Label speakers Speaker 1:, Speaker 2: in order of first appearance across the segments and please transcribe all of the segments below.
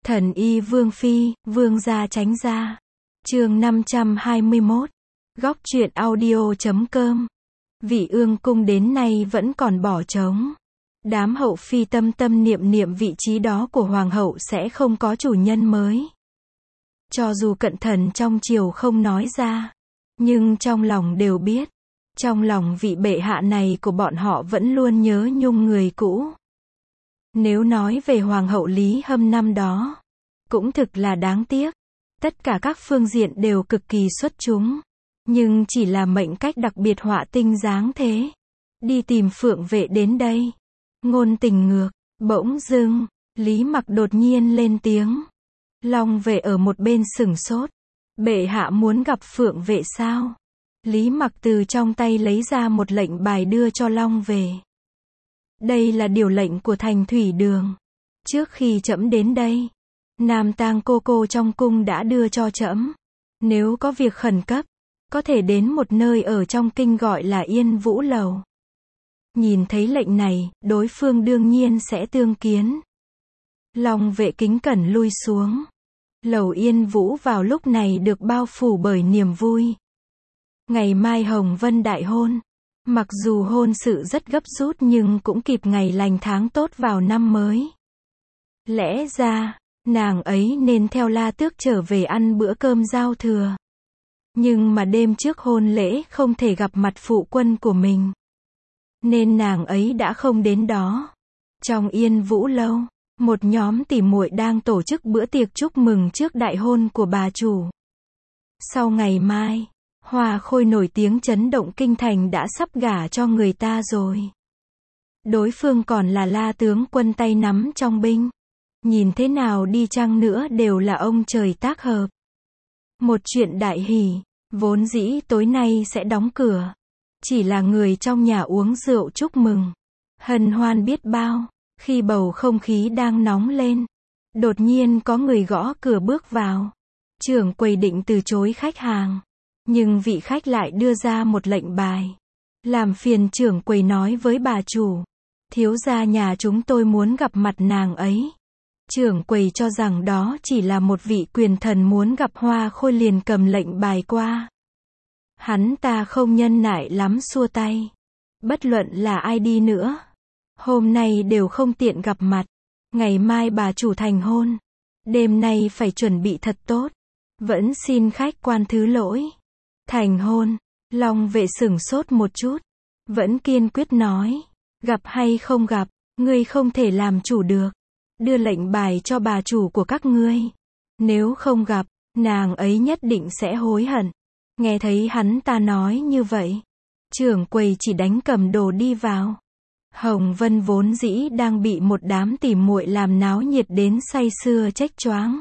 Speaker 1: Thần y vương phi, vương gia tránh ra. Chương 521. Góc truyện audio.com. Vị ương cung đến nay vẫn còn bỏ trống. Đám hậu phi tâm tâm niệm niệm vị trí đó của hoàng hậu sẽ không có chủ nhân mới. Cho dù cận thần trong triều không nói ra, nhưng trong lòng đều biết. Trong lòng vị bệ hạ này của bọn họ vẫn luôn nhớ nhung người cũ. Nếu nói về hoàng hậu Lý Hâm năm đó, cũng thực là đáng tiếc. Tất cả các phương diện đều cực kỳ xuất chúng. Nhưng chỉ là mệnh cách đặc biệt họa tinh dáng thế. Đi tìm Phượng Vệ đến đây. Ngôn tình ngược, bỗng dưng, Lý Mặc đột nhiên lên tiếng. Long Vệ ở một bên sửng sốt. Bệ hạ muốn gặp Phượng Vệ sao? Lý Mặc từ trong tay lấy ra một lệnh bài đưa cho Long Vệ. Đây là điều lệnh của thành thủy đường. Trước khi trẫm đến đây, Nam Tang cô trong cung đã đưa cho trẫm. Nếu có việc khẩn cấp, có thể đến một nơi ở trong kinh gọi là Yên Vũ Lầu. Nhìn thấy lệnh này, đối phương đương nhiên sẽ tương kiến. Long Vệ kính cẩn lui xuống. Lầu Yên Vũ vào lúc này được bao phủ bởi niềm vui. Ngày mai Hồng Vân đại hôn. Mặc dù hôn sự rất gấp rút nhưng cũng kịp ngày lành tháng tốt vào năm mới. Lẽ ra, nàng ấy nên theo La Tước trở về ăn bữa cơm giao thừa. Nhưng mà đêm trước hôn lễ không thể gặp mặt phụ quân của mình. Nên nàng ấy đã không đến đó. Trong Yên Vũ Lâu, một nhóm tỉ muội đang tổ chức bữa tiệc chúc mừng trước đại hôn của bà chủ. Sau ngày mai, Hoa Khôi nổi tiếng chấn động kinh thành đã sắp gả cho người ta rồi. Đối phương còn là La tướng quân tay nắm trong binh. Nhìn thế nào đi chăng nữa đều là ông trời tác hợp. Một chuyện đại hỷ, vốn dĩ tối nay sẽ đóng cửa. Chỉ là người trong nhà uống rượu chúc mừng. Hân hoan biết bao, khi bầu không khí đang nóng lên. Đột nhiên có người gõ cửa bước vào. Trưởng quầy định từ chối khách hàng. Nhưng vị khách lại đưa ra một lệnh bài. Làm phiền trưởng quầy nói với bà chủ. Thiếu gia nhà chúng tôi muốn gặp mặt nàng ấy. Trưởng quầy cho rằng đó chỉ là một vị quyền thần muốn gặp Hoa Khôi liền cầm lệnh bài qua. Hắn ta không nhân nại lắm xua tay. Bất luận là ai đi nữa. Hôm nay đều không tiện gặp mặt. Ngày mai bà chủ thành hôn. Đêm nay phải chuẩn bị thật tốt. Vẫn xin khách quan thứ lỗi. Thành hôn. Long Vệ sửng sốt một chút. Vẫn kiên quyết nói. Gặp hay không gặp, ngươi không thể làm chủ được. Đưa lệnh bài cho bà chủ của các ngươi. Nếu không gặp, nàng ấy nhất định sẽ hối hận. Nghe thấy hắn ta nói như vậy. Trưởng quầy chỉ đánh cầm đồ đi vào. Hồng Vân vốn dĩ đang bị một đám tỉ muội làm náo nhiệt đến say sưa chếch choáng.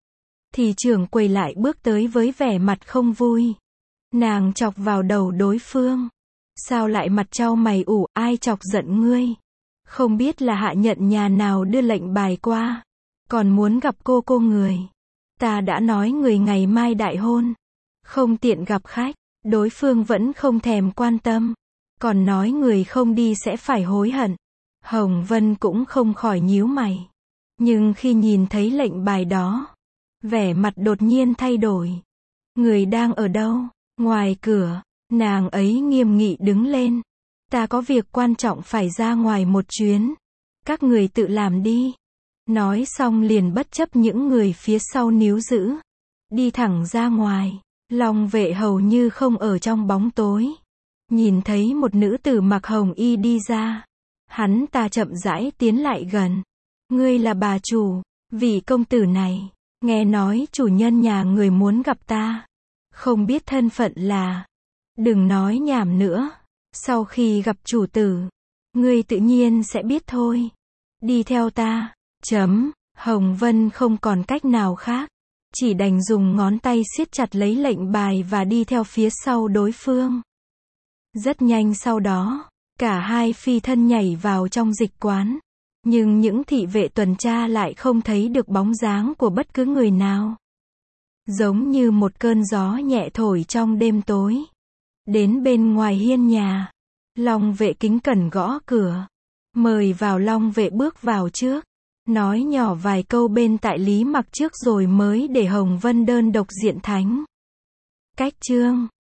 Speaker 1: Thì trưởng quầy lại bước tới với vẻ mặt không vui. Nàng chọc vào đầu đối phương. Sao lại mặt trao mày ủ, ai chọc giận ngươi? Không biết là hạ nhận nhà nào đưa lệnh bài qua. Còn muốn gặp cô người. Ta đã nói người ngày mai đại hôn. Không tiện gặp khách. Đối phương vẫn không thèm quan tâm. Còn nói người không đi sẽ phải hối hận. Hồng Vân cũng không khỏi nhíu mày. Nhưng khi nhìn thấy lệnh bài đó, vẻ mặt đột nhiên thay đổi. Người đang ở đâu? Ngoài cửa. Nàng ấy nghiêm nghị đứng lên. Ta có việc quan trọng phải ra ngoài một chuyến. Các người tự làm đi. Nói xong liền bất chấp những người phía sau níu giữ. Đi thẳng ra ngoài. Long Vệ hầu như không ở trong bóng tối. Nhìn thấy một nữ tử mặc hồng y đi ra. Hắn ta chậm rãi tiến lại gần. Ngươi là bà chủ. Vị công tử này. Nghe nói chủ nhân nhà người muốn gặp ta. Không biết thân phận là. Đừng nói nhảm nữa. Sau khi gặp chủ tử, ngươi tự nhiên sẽ biết thôi. Đi theo ta. Hồng Vân không còn cách nào khác. Chỉ đành dùng ngón tay siết chặt lấy lệnh bài và đi theo phía sau đối phương. Rất nhanh sau đó, cả hai phi thân nhảy vào trong dịch quán. Nhưng những thị vệ tuần tra lại không thấy được bóng dáng của bất cứ người nào. Giống như một cơn gió nhẹ thổi trong đêm tối. Đến bên ngoài hiên nhà. Long Vệ kính cẩn gõ cửa. Mời vào. Long Vệ bước vào trước. nói nhỏ vài câu bên tại Lý Mặc trước rồi mới để Hồng Vân đơn độc diện thánh. Cách chương